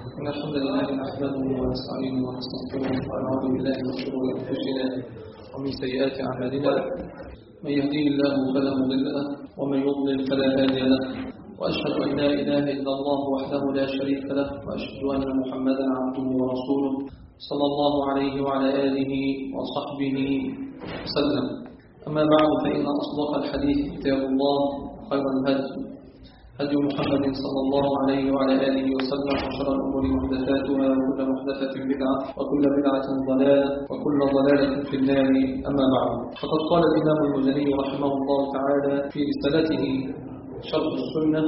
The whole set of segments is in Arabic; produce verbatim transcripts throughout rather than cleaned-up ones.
إن الحمد لله نحمده ونستعينه ونستغفره ونعوذ بالله من شرور أنفسنا ومن سيئات أعمالنا. من يهديه الله فلا مضل له ومن يضلل فلا هادي له، وأشهد أن لا إله إلا الله وحده لا شريك له، وأشهد أن محمدا عبده ورسوله صلى الله عليه وعلى آله وصحبه وسلم. أما بعد، فإن أصدق الحديث كتاب الله، خير الهدي هدي محمد صلى الله عليه وعلى آله وسلم، وشر الأمور محدثاتها، وكل محدثة بدعة، وكل بدعة ضلالة، وكل ضلالة في النار. أما بعد، فقد قال الإمام المزني رحمه الله تعالى في رسالته شرح السنة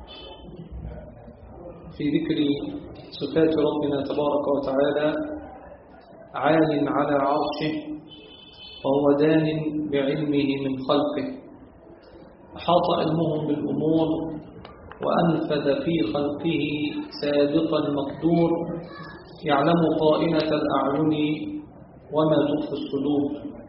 في ذكر صفات ربنا تبارك وتعالى: عال على عرشه وهو دان بعلمه من خلقه، أحاط علمه بالأمور وأنفذ في خلقه سابق المقدور، يعلم قائمة الأعين وما تخفي الصدور.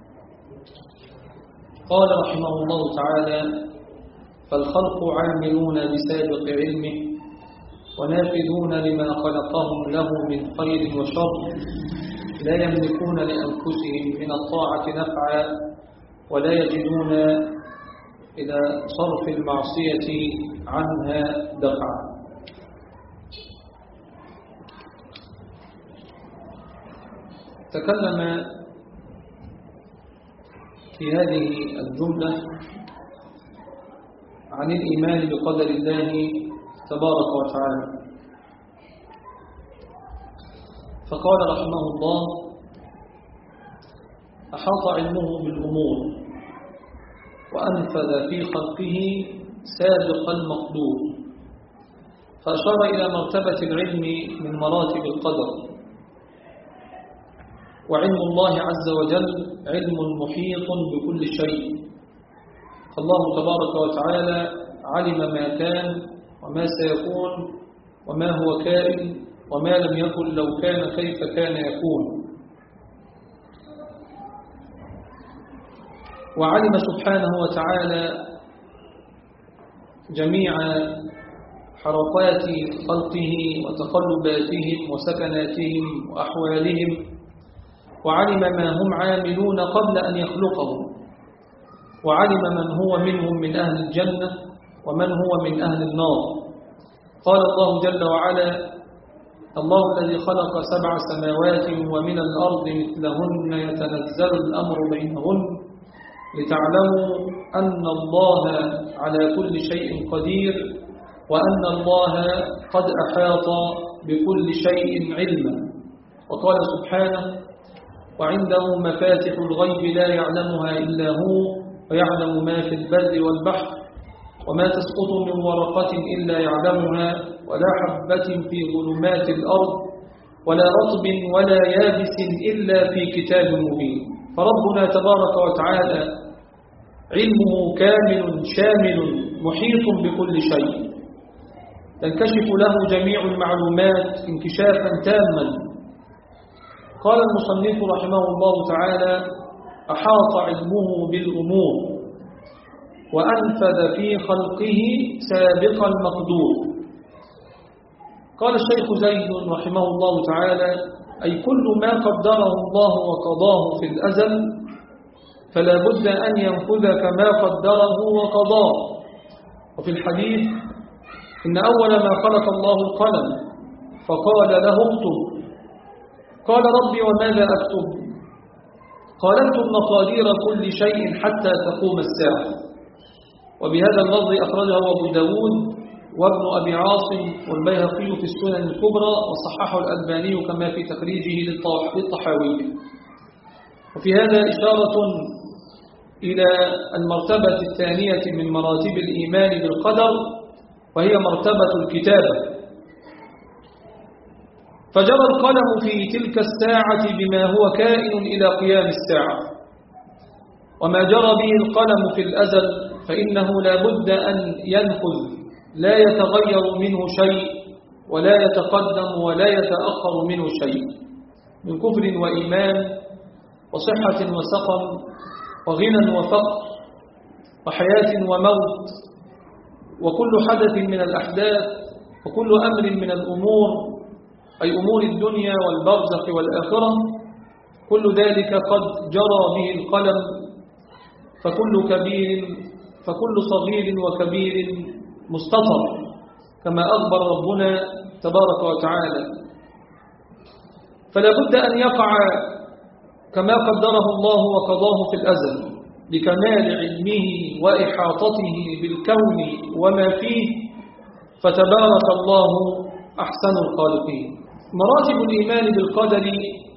قال رحمه الله تعالى: فالخلق عاملون بسابق علمه ونافذون لما خلقهم له من خير وشر، لا يملكون لأنفسهم من الطاعة نفعا، ولا يجدون إلى صرف المعصية عنها دفعا. تكلم في هذه الجملة عن الإيمان بقدر الله تبارك وتعالى، فقال رحمه الله: أحاط علمه بالأمور وأنفذ في خلقه سابق المقدور، فأشار إلى مرتبة العلم من مراتب القدر. وعلم الله عز وجل علم محيط بكل شيء، فالله تبارك وتعالى علم ما كان وما سيكون وما هو كائن وما لم يكن لو كان كيف كان يكون. وعلم سبحانه وتعالى جميع حركات خلقه وتقلباتهم وسكناتهم وأحوالهم، وعلم ما هم عاملون قبل أن يخلقهم، وعلم من هو منهم من أهل الجنة ومن هو من أهل النار. قال الله جل وعلا: الله الذي خلق سبع سماوات ومن الأرض مثلهن يتنزل الأمر بينهن لتعلموا أن الله على كل شيء قدير، وأن الله قد أحاط بكل شيء علما. وقال سبحانه: وعنده مفاتح الغيب لا يعلمها إلا هو، ويعلم ما في البر والبحر، وما تسقط من ورقة إلا يعلمها، ولا حبة في ظلمات الأرض، ولا رطب ولا يابس إلا في كتاب مبين. فربنا تبارك وتعالى علمه كامل شامل محيط بكل شيء، تنكشف له جميع المعلومات انكشافا تاما. قال المصنف رحمه الله تعالى: أحاط علمه بالأمور وأنفذ في خلقه سابق المقدور. قال الشيخ زيد رحمه الله تعالى: أي كل ما قدره الله وقضاه في الأزل فلا بد أن ينفذ كما قدره وقضاه. وفي الحديث: إن أول ما خلق الله القلم فقال له اكتب، قال ربي وماذا أكتب؟ قال اكتب مقادير كل شيء حتى تقوم الساعة. وبهذا اللفظ أخرجه أبو داود وابن أبي عاصم والبيهقي في السنن الكبرى، وصححه الألباني كما في تخريجه للطحاوي. وفي هذا إشارة إلى المرتبة الثانية من مراتب الإيمان بالقدر، وهي مرتبة الكتابة. فجرى القلم في تلك الساعة بما هو كائن إلى قيام الساعة، وما جرى به القلم في الأزل فإنه لا بد أن ينفذ، لا يتغير منه شيء ولا يتقدم ولا يتأخر منه شيء، من كفر وإيمان وصحة وسقم وغنى وفقر وحياة وموت، وكل حدث من الأحداث وكل أمر من الأمور أي أمور الدنيا والبرزخ والآخرة، كل ذلك قد جرى به القلم، فكل كبير فكل صغير وكبير مستطر كما أخبر ربنا تبارك وتعالى. فلا بد أن يقع كما قدره الله وقضاه في الأزل لكمال علمه وإحاطته بالكون وما فيه، فتبارك الله أحسن الخالقين. مراتب الإيمان بالقدر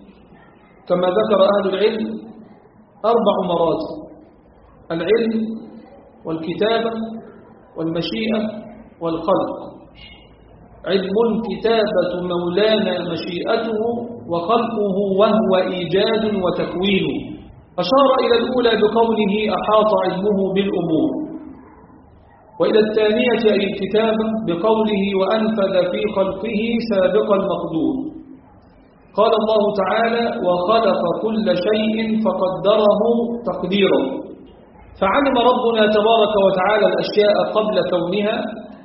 كما ذكر أهل العلم أربع مراتب: العلم والكتابة والمشيئة والخلق. علم كتابة مولانا مشيئته، وخلقه وهو إيجاد وتكوين. أشار إلى الأولى بقوله أحاط علمه بالأمور، وإلى الثانية أي الكتابة بقوله وأنفذ في خلقه سابق المقدور. قال الله تعالى وخلق كل شيء فقدره تقديرا. فعلم ربنا تبارك وتعالى الأشياء قبل كونها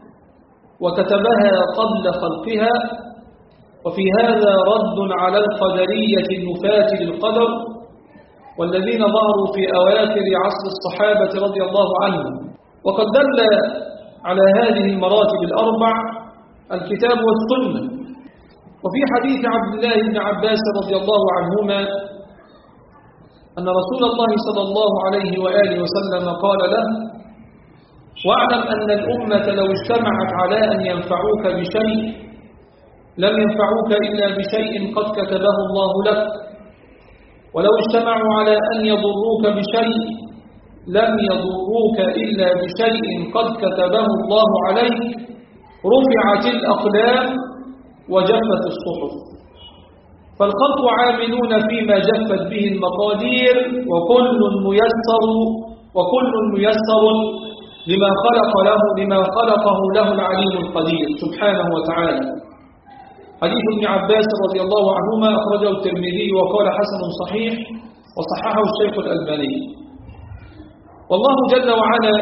وكتبها قبل خلقها، وفي هذا رد على القدرية النفاة للقدر والذين ظهروا في أواخر عصر الصحابة رضي الله عنهم. وقد دل على هذه المراتب الأربع الكتاب والسنة. وفي حديث عبد الله بن عباس رضي الله عنهما أن رسول الله صلى الله عليه وآله وسلم قال له: واعلم أن الأمة لو اجتمعت على أن ينفعوك بشيء لم ينفعوك إلا بشيء قد كتبه الله لك، ولو اجتمعوا على أن يضروك بشيء لم يضروك إلا بشيء قد كتبه الله عليك، رفعت الأقلام وجفت الصحف. فالخلق عاملون فيما جفت به المقادير، وكل ميسر وكل ميسر لما خلق له لما خلقه له العليم القدير سبحانه وتعالى. حديث ابن عباس رضي الله عنهما أخرجه الترمذي وقال حسن صحيح، وصححه الشيخ الألباني. والله جل وعلا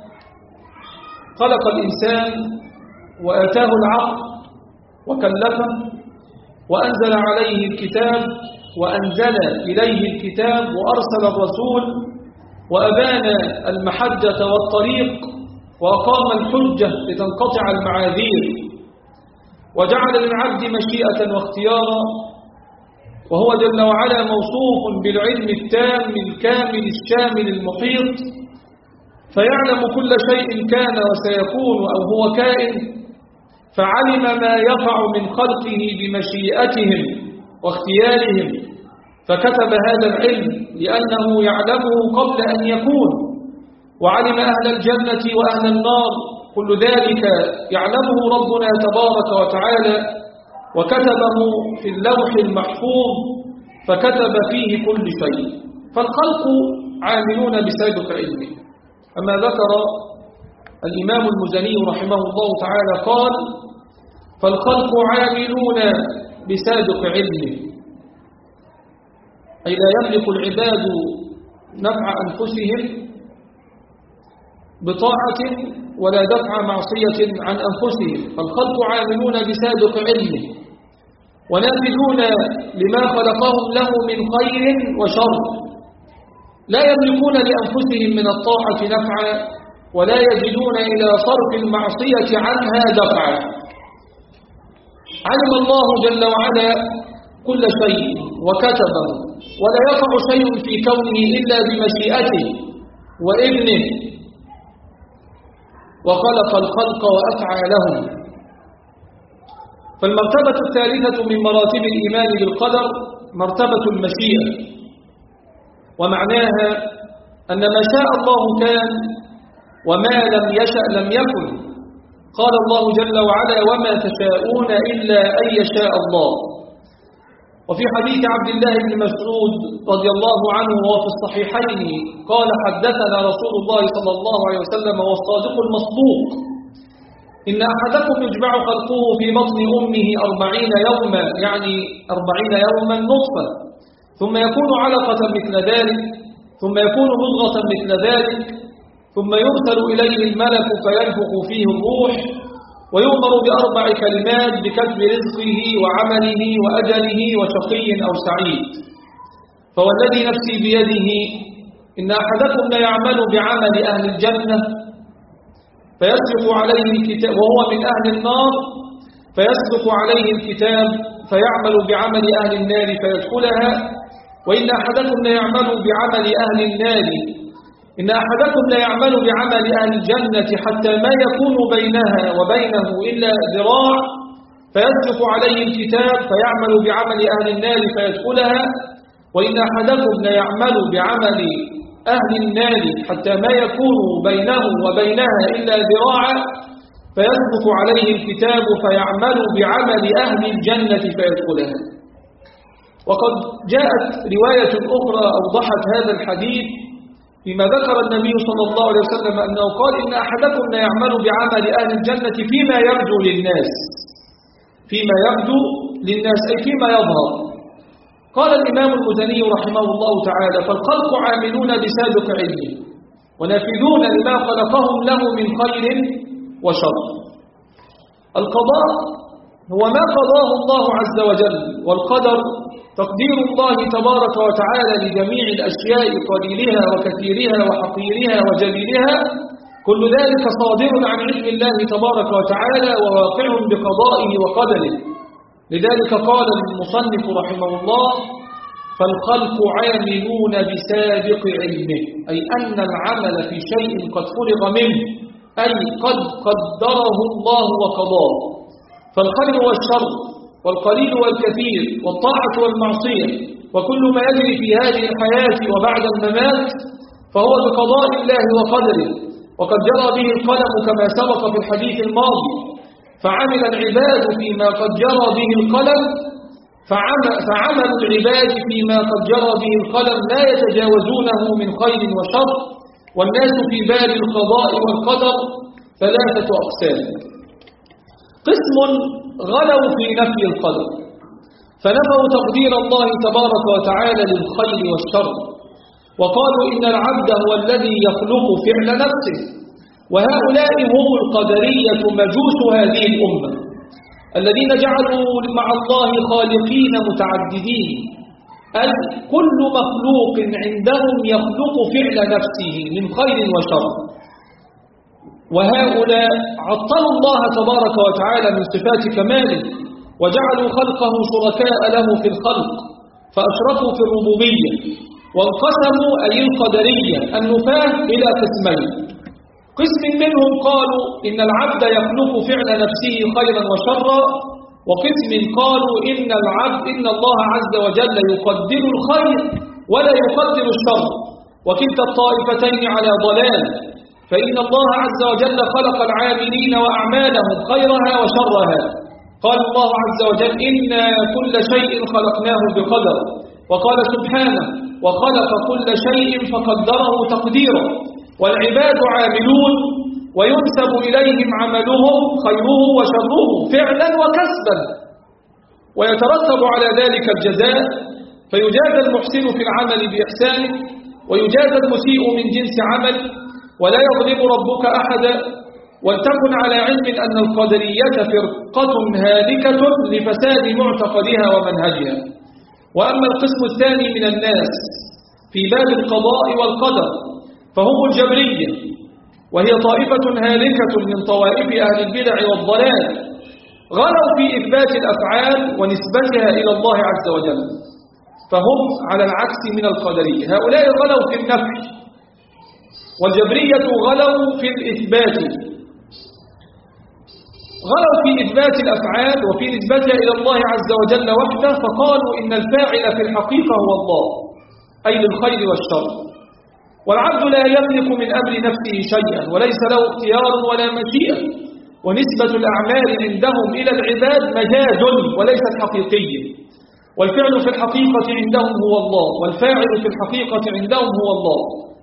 خلق الإنسان وآتاه العقل وكلفه وأنزل عليه الكتاب وأنزل إليه الكتاب وأرسل الرسول وأبان المحجة والطريق وأقام الحجة لتنقطع المعاذير، وجعل للعبد مشيئة واختيارا، وهو جل وعلا موصوف بالعلم التام الكامل الشامل المحيط، فيعلم كل شيء كان وسيكون أو هو كائن، فعلم ما يقع من خلقه بمشيئتهم واختيارهم، فكتب هذا العلم لأنه يعلمه قبل أن يكون، وعلم أهل الجنة وأهل النار، كل ذلك يعلمه ربنا تبارك وتعالى، وكتبه في اللوح المحفوظ، فكتب فيه كل شيء. فالخلق عاملون بسابق علمه. أما ذكر الإمام المزني رحمه الله تعالى قال: فالخلق عاملون بسابق علمه، أي لا يملك العباد نفع أنفسهم بطاعة ولا دفع معصية عن أنفسهم. فالخلق عاملون بسابق علمه ونافذون لما خلقهم له من خير وشر، لا يملكون لأنفسهم من الطاعة نفعا ولا يجدون إلى صرف المعصية عنها دفعا. علم الله جل وعلا كل شيء وكتبه، ولا يقع شيء في كونه إلا بمشيئته وإذنه، وخلق الخلق وأفعالهم. فالمرتبة الثالثة من مراتب الإيمان بالقدر مرتبة المشيئة، ومعناها أن ما شاء الله كان وما لم يشأ لم يكن. قال الله جل وعلا: وما تشاءون إلا أن يشاء الله. وفي حديث عبد الله بن مسعود رضي الله عنه وفي الصحيحين قال: حدثنا رسول الله صلى الله عليه وسلم والصادق المصدوق: إن أحدكم يجمع خلقه في بطن أمه أربعين يوما، يعني أربعين يوما نطفة، ثم يكون علقة مثل ذلك، ثم يكون مضغة مثل ذلك، ثم يرسل إليه الملك فينفخ فيه الروح، ويؤمر بأربع كلمات بكتب رزقه وعمله وأجله وشقي أو سعيد. فوالذي نفسي بيده إن أحدكم ليعمل بعمل أهل الجنة فيسبق عليه الكتاب وهو من أهل النار فيسبق عليه الكتاب فيعمل بعمل أهل النار فيدخلها. وإن أحدكم ليعمل بعمل أهل النار إن أحدكم ليعمل بعمل أهل الجنة حتى ما يكون بينها وبينه إلا ذراع فيسبق عليه الكتاب فيعمل بعمل أهل النار فيدخلها. وإن أحدكم ليعمل بعمل أهل النار حتى ما يكون بينه وبينها إلا ذراعا فيسبق عليه الكتاب فيعمل بعمل أهل الجنة فيدخلها. وقد جاءت رواية أخرى أوضحت هذا الحديث فيما ذكر النبي صلى الله عليه وسلم أنه قال إن أحدكم ليعمل بعمل أهل الجنة فيما يبدو للناس فيما يبدو للناس أي فيما يظهر. قال الإمام المزني رحمه الله تعالى فالخلق عاملون بسابق علمه ونافذون لما خلقهم له من خير وشر. القضاء هو ما قضاه الله عز وجل، والقدر تقدير الله تبارك وتعالى لجميع الأشياء قليلها وكثيرها وحقيرها وجليلها، كل ذلك صادر عن علم الله تبارك وتعالى وواقع بقضائه وقدره. لذلك قال المصنف رحمه الله فالخلق عاملون بسابق علمه، أي أن العمل في شيء قد فرغ منه، أي قد قدره الله وقضاه. فالخير والشر والقليل والكثير والطاعة والمعصية وكل ما يجري في هذه الحياة وبعد الممات فهو بقضاء الله وقدره، وقد جرى به القلم كما سبق في الحديث الماضي. فعمل العباد فيما قد جرى به القلم فعمل العباد فيما قد جرى به القلم لا يتجاوزونه من خير وشر. والناس في باب القضاء والقدر ثلاثة أقسام: قسم غلوا في نفي القدر فنفوا تقدير الله تبارك وتعالى للخير والشر، وقالوا إن العبد هو الذي يخلق فعل نفسه. وهؤلاء هم القدرية مجوس هذه الأمة الذين جعلوا مع الله خالقين متعددين، أي كل مخلوق عندهم يخلق فعل نفسه من خير وشر. وهؤلاء عطلوا الله تبارك وتعالى من صفات كماله وجعلوا خلقه شركاء له في الخلق فأشركوا في الربوبية، وانقسموا أي القدرية النفاة إلى قسمين: قسم منهم قالوا إن العبد يخلق فعل نفسه خيرا وشرا، وقسم قالوا إن العبد إن الله عز وجل يقدر الخير ولا يقدر الشر، وكلتا الطائفتين على ضلال. فإن الله عز وجل خلق العاملين وأعمالهم خيرها وشرها. قال الله عز وجل إنا كل شيء خلقناه بقدر، وقال سبحانه وخلق كل شيء فقدره تقديرا. والعباد عاملون وينسب إليهم عملهم خيره وشره فعلا وكسبا، ويترتب على ذلك الجزاء، فيجازى المحسن في العمل بإحسانه ويجازى المسيء من جنس عمل، ولا يظلم ربك أحدا. ولتكن على علم أن القدرية فرقة هالكة لفساد معتقدها ومنهجها. وأما القسم الثاني من الناس في باب القضاء والقدر فهم الجبرية، وهي طائفة هالكة من طوائف أهل البدع والضلال، غلوا في إثبات الأفعال ونسبتها إلى الله عز وجل، فهم على العكس من القدرية. هؤلاء غلوا في النفي، والجبرية غلوا في الإثبات، غلوا في إثبات الأفعال وفي نسبتها إلى الله عز وجل وحده، فقالوا إن الفاعل في الحقيقة هو الله، أي للخير والشر. والعبد لا يملك من أمر نفسه شيئا وليس له اختيار ولا مشيئة، ونسبة الأعمال عندهم إلى العباد مجاز وليست حقيقية. والفعل في الحقيقة عندهم هو الله، والفاعل في الحقيقة عندهم هو الله.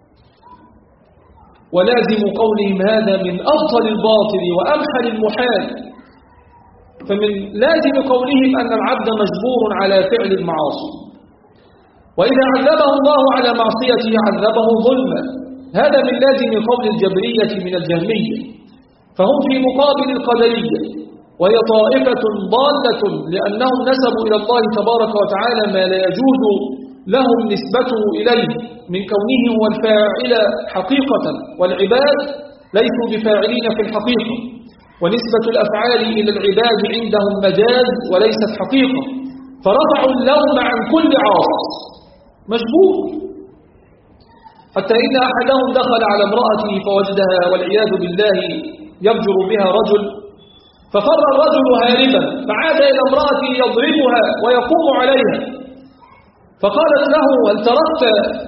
ولازم قولهم هذا من أبطل الباطل وأمحل المحال. فمن لازم قولهم أن العبد مجبور على فعل المعاصي، وإذا عذبه الله على معصيته عذبه ظلما. هذا من لازم قول الجبرية من الجهمية. فهم في مقابل القدرية، وهي طائفة ضالة لأنهم نسبوا إلى الله تبارك وتعالى ما لا يجوز لهم نسبته إليه من كونه هو الفاعل حقيقة، والعباد ليسوا بفاعلين في الحقيقة، ونسبة الأفعال إلى العباد عندهم مجاز وليست حقيقة، فرفعوا اللوم عن كل عاص مجبور، حتى إن أحدهم دخل على امرأته فوجدها والعياذ بالله يفجر بها رجل، ففر الرجل هاربا فعاد إلى امرأته يضربها ويقوم عليها، فقالت له: هل تركت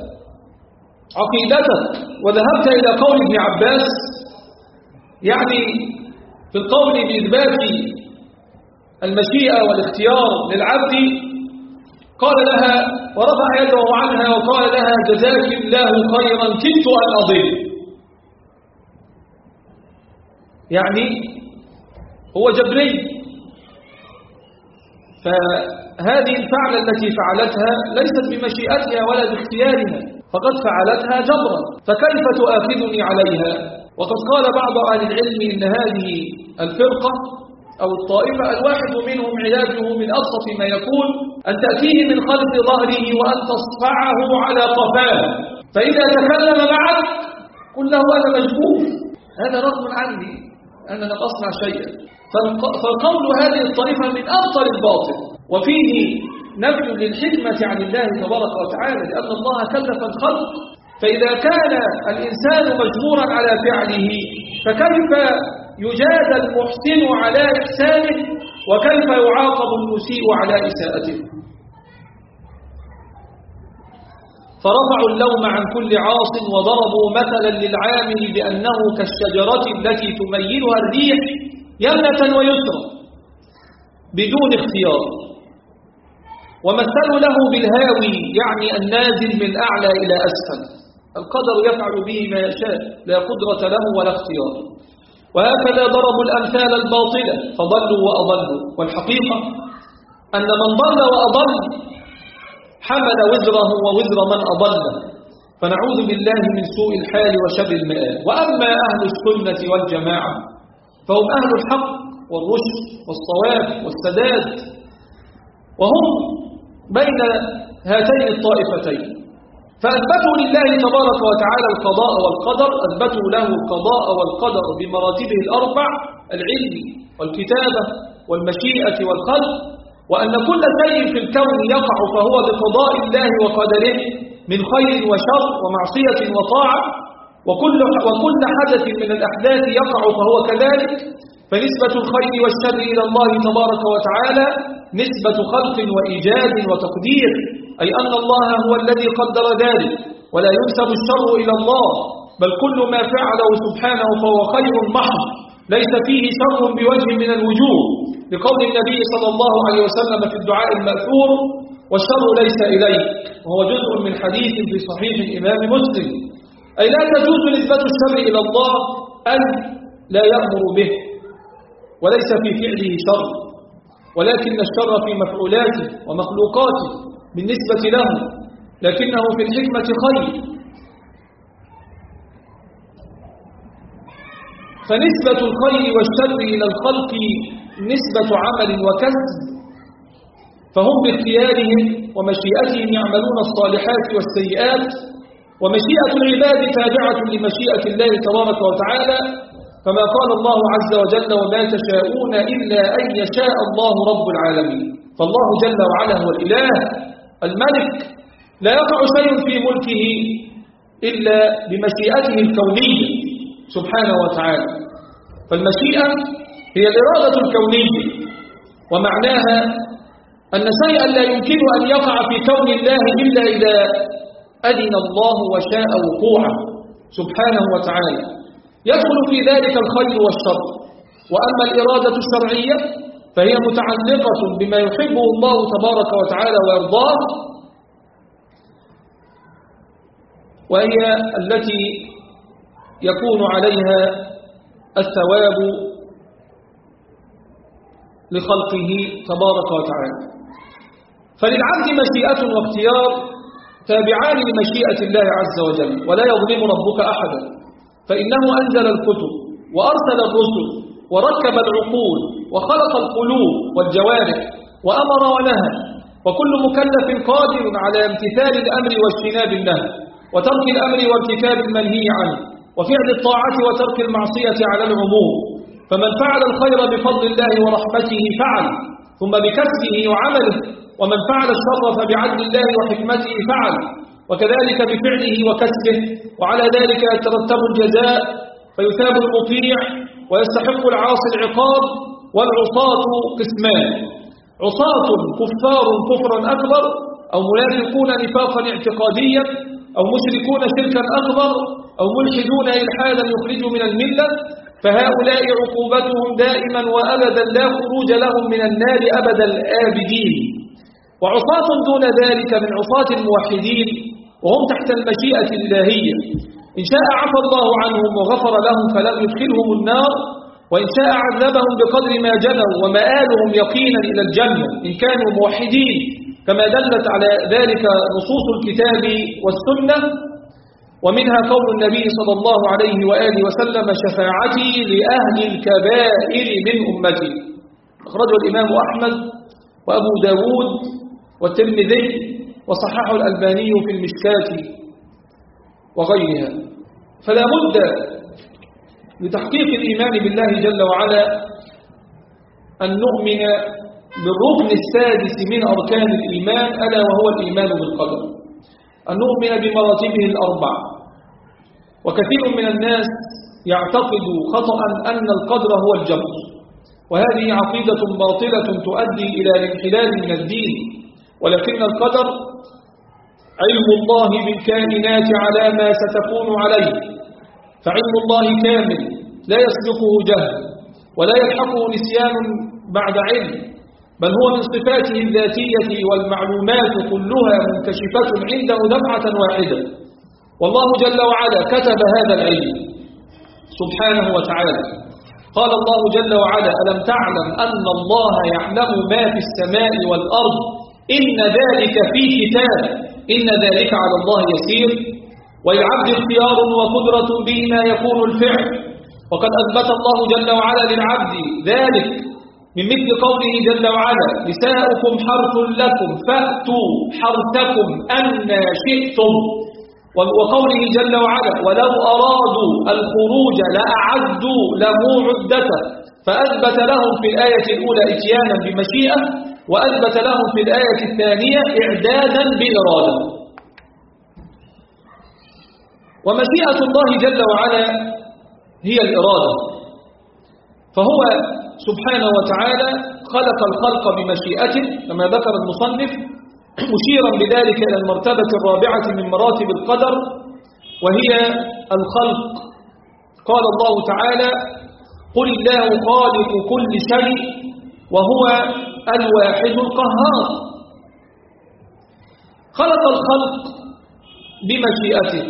عقيدتك وذهبت إلى قول ابن عباس، يعني في القول بإثبات المشيئة والاختيار للعبد؟ قال لها ورفع يده عنها وقال لها: جزاك الله خيرا، كدت أن أضل. يعني هو جبري، فهذه الفعلة التي فعلتها ليست بمشيئتها ولا باختيارها، فقد فعلتها جبرا، فكيف تؤاخذني عليها؟ وقد قال بعض أهل العلم إن هذه الفرقة أو الطائفة الواحد منهم علاجه من أبسط ما يكون أن تأتيه من خلف ظهره وأن تصفعه على قفاه، فإذا تكلم معك قل له: أنا مجبور، هذا رغم عني، أنا لم أصنع شيئا. فالقول هذه الطائفة من أبطل الباطل، وفيه نفي للحكمة عن الله تبارك وتعالى، لأن الله كلف الخلق، فإذا كان الإنسان مجبورا على فعله فكيف يجازى المحسن على إحسانه، وكيف يعاقب المسيء على إساءته؟ فرفعوا اللوم عن كل عاص، وضربوا مثلا للعامل بأنه كالشجرة التي تميلها الريح يمنة ويسرى بدون اختيار، ومثلوا له بالهاوي، يعني النازل من أعلى إلى أسفل، القدر يفعل به ما يشاء، لا قدرة له ولا اختيار. وهكذا ضربوا الأمثال الباطلة فضلوا وأضلوا، والحقيقة أن من ضل وأضل حمل وزره ووزر من أضله، فنعوذ بالله من سوء الحال وشر المآل. وأما أهل السنة والجماعة فهم أهل الحق والرشد والصواب والسداد، وهم بين هاتين الطائفتين، فأثبتوا لله تبارك وتعالى القضاء والقدر، أثبتوا له القضاء والقدر بمراتبه الأربع: العلم والكتابة والمشيئة والخلق، وأن كل شيء في الكون يقع فهو بقضاء الله وقدره من خير وشر ومعصية وطاعة، وكل, وكل حدث من الأحداث يقع فهو كذلك، فنسبة الخير والشر إلى الله تبارك وتعالى نسبة خلق وإيجاد وتقدير، أي أن الله هو الذي قدر ذلك، ولا ينسب الشر إلى الله، بل كل ما فعله سبحانه فهو خير محض ليس فيه شر بوجه من الوجوه، لقول النبي صلى الله عليه وسلم في الدعاء المأثور: والشر ليس إليك، وهو جزء من حديث في صحيح الإمام مسلم، أي لا تجوز نسبة الشر إلى الله أن لا يأمر به وليس في فعله شر، ولكن الشر في مفعولاته ومخلوقاته بالنسبة له، لكنه في الحكمة خير. فنسبة الخير والشر إلى الخلق نسبة عمل وكسب، فهم باختيارهم ومشيئتهم يعملون الصالحات والسيئات، ومشيئة العباد تابعة لمشيئة الله تبارك وتعالى، كما قال الله عز وجل: وما تشاءون إلا أن يشاء الله رب العالمين. فالله جل وعلا هو الإله الملك، لا يقع شيء في ملكه إلا بمشيئته الكونية سبحانه وتعالى، فالمشيئة هي الإرادة الكونية، ومعناها أن شيئا لا يمكن أن يقع في كون الله إلا إذا أذن الله وشاء وقوعه سبحانه وتعالى، يدخل في ذلك الخير والشر. وأما الإرادة الشرعية فهي متعلقة بما يحبه الله تبارك وتعالى ويرضاه، وهي التي يكون عليها الثواب لخلقه تبارك وتعالى. فللعبد مشيئة واختيار تابعان لمشيئة الله عز وجل، ولا يظلم ربك أحدا، فإنه أنزل الكتب وأرسل الرسل وركب العقول وخلق القلوب والجوارح وأمر ونهى، وكل مكلف قادر على امتثال الأمر واجتناب النهي، وترك الأمر وارتكاب المنهي عنه، وفعل الطاعة وترك المعصية على العموم. فمن فعل الخير بفضل الله ورحمته فعل، ثم بكسبه وعمله، ومن فعل الشر فبعدل الله وحكمته فعل، وكذلك بفعله وكسبه، وعلى ذلك يترتب الجزاء، فيثاب المطيع ويستحق العاصي العقاب. والعصاة قسمان: عصاة كفار كفرا أكبر، أو منافقون نفاقا اعتقاديا، أو مشركون شركا أكبر، أو ملحدون إلحادا يخرج من الملة، فهؤلاء عقوبتهم دائما وأبدا لا خروج لهم من النار أبد الآبدين. وعصاة دون ذلك من عصاة الموحدين، وهم تحت المشيئة الإلهية، إن شاء عفى الله عنهم وغفر لهم فلم يدخلهم النار، وإن شاء عذبهم بقدر ما جنوا، ومآلهم يقينا إلى الجنة إن كانوا موحدين، كما دلت على ذلك نصوص الكتاب والسنة. ومنها قول النبي صلى الله عليه وآله وسلم: شفاعتي لأهل الكبائر من أمتي. أخرجه الإمام أحمد وأبو داود والترمذي، وصححه الألباني في المشكاة وغيرها. فلا بد لتحقيق الإيمان بالله جل وعلا أن نؤمن بالركن السادس من أركان الإيمان، ألا وهو الإيمان بالقدر، أن نؤمن بمراتبه الأربع. وكثير من الناس يعتقد خطأ أن القدر هو الجبر، وهذه عقيدة باطلة تؤدي إلى الانحلال من الدين، ولكن القدر علم الله بالكائنات على ما ستكون عليه، فعلم الله كامل لا يسبقه جهل ولا يلحقه نسيان بعد علم، بل هو من صفاته الذاتية، والمعلومات كلها منكشفة عنده دفعة واحدة. والله جل وعلا كتب هذا العلم سبحانه وتعالى. قال الله جل وعلا: ألم تعلم أن الله يعلم ما في السماء والأرض، إن ذلك في كتاب، إن ذلك على الله يسير. وللعبد اختيار وقدرة بما يكون الفعل، وقد أثبت الله جل وعلا للعبد ذلك من مثل قوله جل وعلا: نساؤكم حرث لكم فأتوا حرثكم أنى شئتم، وقوله جل وعلا: ولو أرادوا الخروج لأعدوا له عدة، فأثبت لهم في الآية الأولى إتيانا بمشيئة، وأثبت لهم في الآية الثانية إعدادا بإرادة. ومشيئة الله جل وعلا هي الإرادة، فهو سبحانه وتعالى خلق الخلق بمشيئته كما ذكر المصنف، مشيرا بذلك إلى المرتبة الرابعة من مراتب القدر، وهي الخلق. قال الله تعالى: قل الله خالق كل شيء وهو الواحد القهار. خلق الخلق بمشيئته،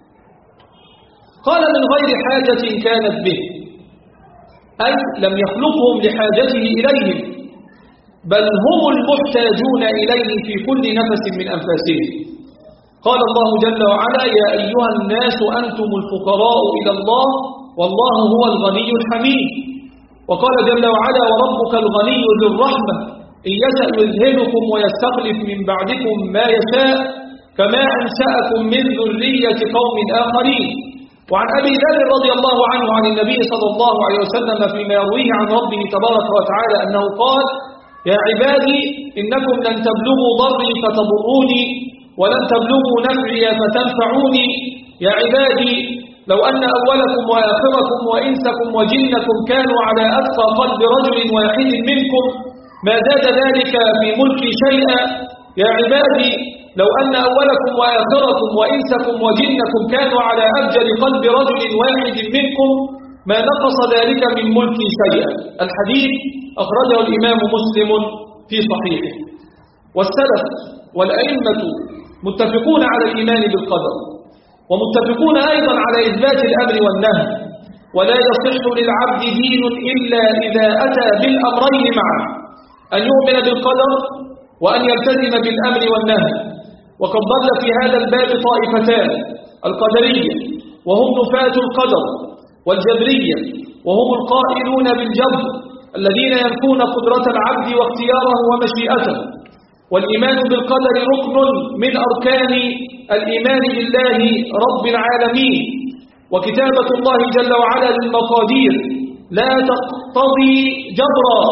قال من غير حاجة كانت به، أي لم يخلقهم لحاجته إليهم، بل هم المحتاجون إليه في كل نفس من أنفاسهم. قال الله جل وعلا: يا أيها الناس أنتم الفقراء إلى الله والله هو الغني الحميد. وقال جل وعلا: وربك الغني ذو الرحمة إن يشأ يذهبكم ويستخلف من بعدكم ما يشاء كما أنشأكم من ذرية قوم آخرين. وعن أبي ذر رضي الله عنه عن النبي صلى الله عليه وسلم فيما يرويه عن ربه تبارك وتعالى أنه قال: يا عبادي إنكم لن تبلغوا ضري فتضروني، ولن تبلغوا نفعي فتنفعوني. يا عبادي لو أن أولكم وآخركم وإنسكم وجنكم كانوا على أتقى قلب رجل واحد منكم ما زاد ذلك في ملكي شيئا. يا عبادي لو أن أولكم وآخركم وإنسكم وجنكم كانوا على أفجر قلب رجل واحد منكم ما نقص ذلك من ملكي شيئا. الحديث أخرجه الإمام مسلم في صحيحه. والسلف والأئمة متفقون على الإيمان بالقدر، ومتفقون أيضا على إثبات الأمر والنهي، ولا يصح للعبد دين إلا إذا أتى بالأمرين معا، أن يؤمن بالقدر وأن يلتزم بالأمر والنهي. وقد ضل في هذا الباب طائفتان: القدرية وهم نفاة القدر، والجبرية، وهم القائلون بالجبر الذين ينفون قدرة العبد واختياره ومشيئته. والإيمان بالقدر ركن من أركان الإيمان بالله رب العالمين، وكتابة الله جل وعلا للمقادير لا تقتضي جبرا،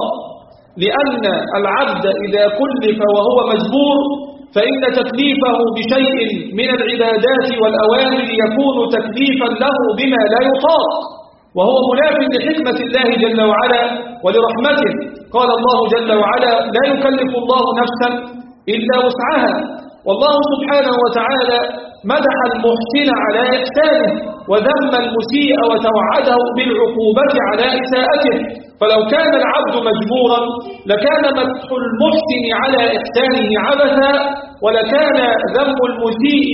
لأن العبد إذا كلف وهو مجبور فإن تكليفه بشيء من العبادات والأوامر يكون تكليفا له بما لا يطاق، وهو مناف لحكمة الله جل وعلا ولرحمته. قال الله جل وعلا: لا يكلف الله نفسا إلا وسعها. والله سبحانه وتعالى مدح المحسن على إحسانه وذم المسيء وتوعده بالعقوبة على إساءته. فلو كان العبد مجبورا لكان مدح المحسن على إحسانه عبثا، ولكان ذم المسيء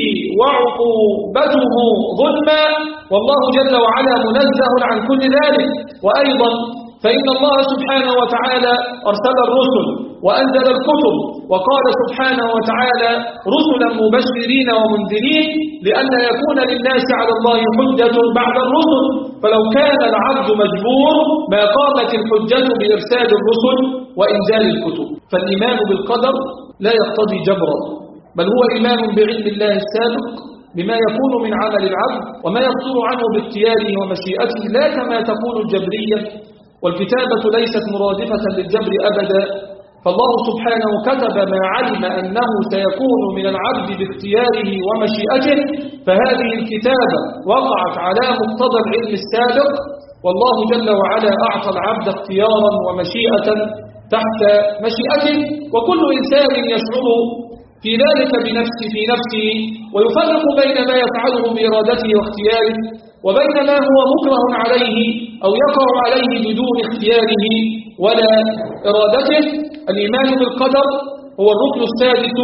وعقوبته ظلما، والله جل وعلا منزه عن كل ذلك. وأيضا فإن الله سبحانه وتعالى أرسل الرسل وأنزل الكتب، وقال سبحانه وتعالى: رسلا مبشرين ومنذرين لئلا يكون للناس على الله حجة بعد الرسل. فلو كان العبد مجبور ما قامت الحجة بإرسال الرسل وإنزال الكتب. فالإيمان بالقدر لا يقتضي جبرا، بل هو إيمان بعلم الله السابق بما يكون من عمل العبد وما يصدر عنه باختياره ومشيئته، لا كما تكون الجبرية. والكتابة ليست مرادفة للجبر أبدا، فالله سبحانه كتب ما علم أنه سيكون من العبد باختياره ومشيئته، فهذه الكتابة وقعت على مقتضى العلم السابق، والله جل وعلا أعطى العبد اختيارا ومشيئة تحت مشيئته. وكل إنسان يشعر في ذلك بنفسه في نفسه ويفرق بين ما يفعله بإرادته واختياره وبين ما هو مكره عليه أو يقع عليه بدون اختياره ولا إرادته. الإيمان بالقدر هو الركن السادس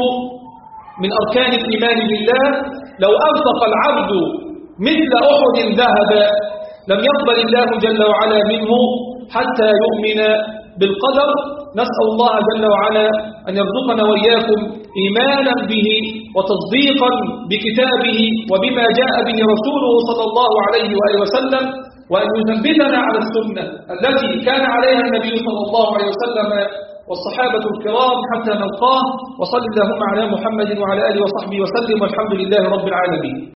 من أركان الإيمان بالله. لو أنفق العبد مثل أحد ذهبا لم يقبل الله جل وعلا منه حتى يؤمن بالقدر. نسأل الله جل وعلا أن يرزقنا وإياكم إيمانا به وتصديقا بكتابه وبما جاء به رسوله صلى الله عليه وآله وسلم، وأن يثبتنا على السنة التي كان عليها النبي صلى الله عليه وسلم والصحابة الكرام حتى نلقاه. وصل اللهم على محمد وعلى آله وصحبه وسلم، والحمد لله رب العالمين.